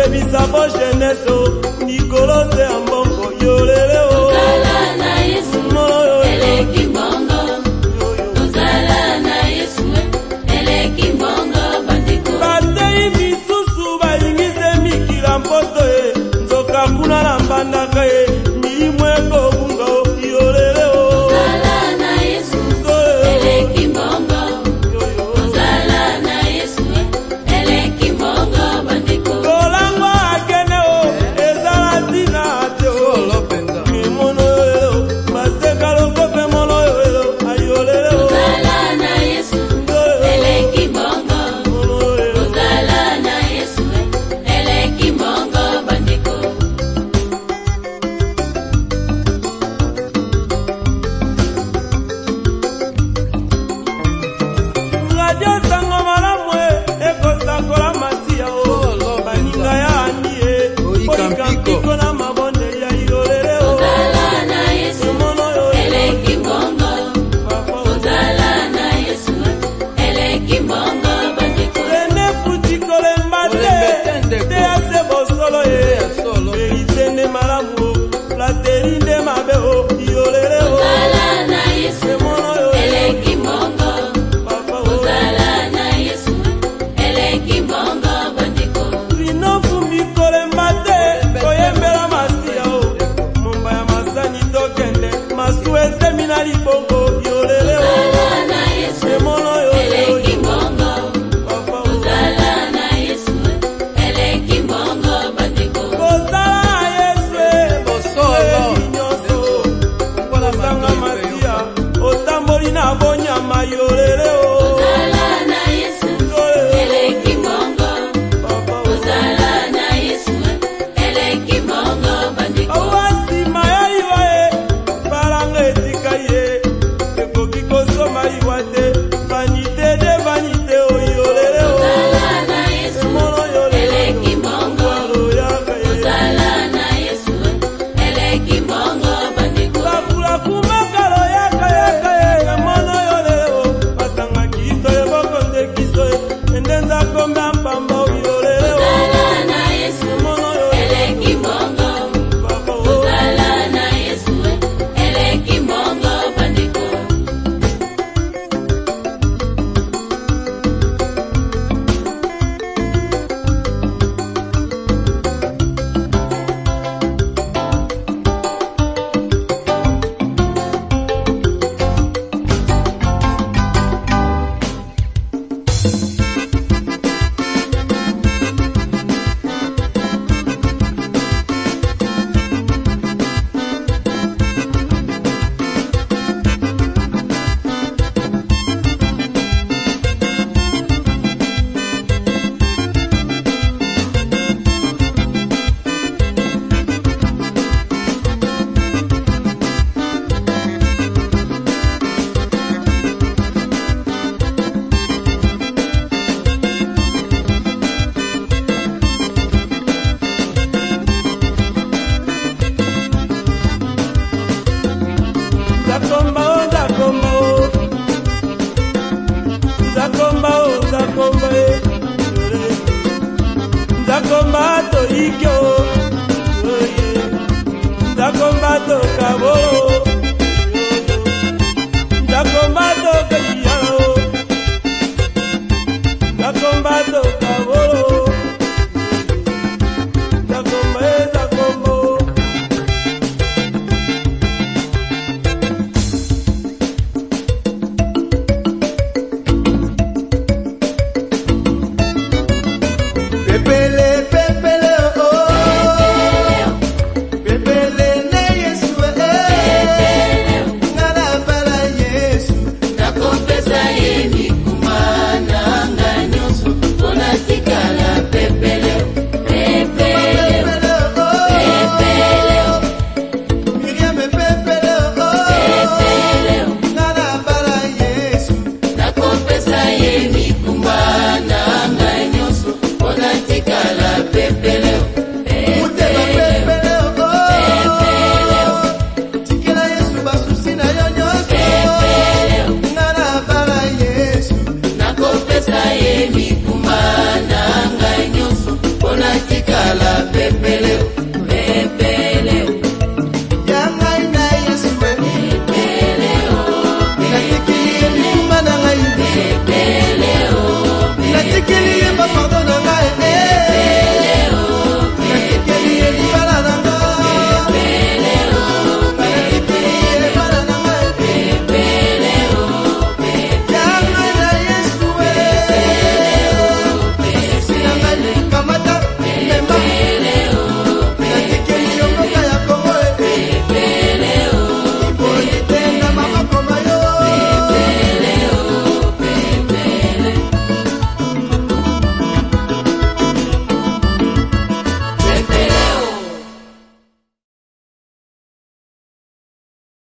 bebisa bo jeunesse Nicolas e ambongo yolele o Ozala na Yesu eleki mbongo Ozala na Yesu eleki mbongo bandeko Batei misusu balingise mikila mpoto nzoka kuna na mbandaka milimwe kobunga yolele o Ozala na Yesu eleki mbongo Ozala na Yesu eleki mbongo bandeko Kolango akene o ezala tina te o Kimono yoyo maseka lokope mono yoyo ayolele o Ozala na Yesu eleki mbongo Ozala na Yesu eleki mbongo bandeko Radio sango malamwe ekosakola masia o baninga ya andi oikampiko na mabonde ya ilolele o Ozala na Yesu eleki mbongo Ozala na Yesu eleki mbongo bandeko Ene futikole mbate te ase bosolo Eritende malamu Flaterinde mabe o ilolele o Ozala na Yesu eleki mbongo Ozala na Yesu eleki mbongo bandeko Rino fumbikole mbate koyembela masia o Mumba ya masani tokende masu esemina libongo yolele o Ozala na Yesu eleki mbongo Ozala na Yesu eleki mbongo bandeko Kosala Yesu nyonso Kosanga masia otamboli na bonyama yolele o Ozala na Yesu eleki mbongo Ozala na Yesu eleki mbongo bandeko Awasima ya iwa Balanga etika ye Ekoki kosoma iwa te Vanite de vanite o yolele o Ozala na Yesu eleki mbongo Ozala na Yesu eleki mbongo bandeko Bakula kumakalo yaka mono yolele o Basanga kito ye boko nde kiso Endenza komba mpamba o yolele o Ozala na Yesu eleki mbongo Ozala na Yesu eleki mbongo bandeko Zakomba to ikyo Zakomba to kabolo Zakomba to kiyalo Zakomba to kabolo Zakomba Pepele oh Pepele ne Yesu Nala bala Yesu Nakopesa yeni kumana nganyoso Unasikala pepele Pepele Miriam pepele oh Pepele Nala bala Yesu Nakopesa yeni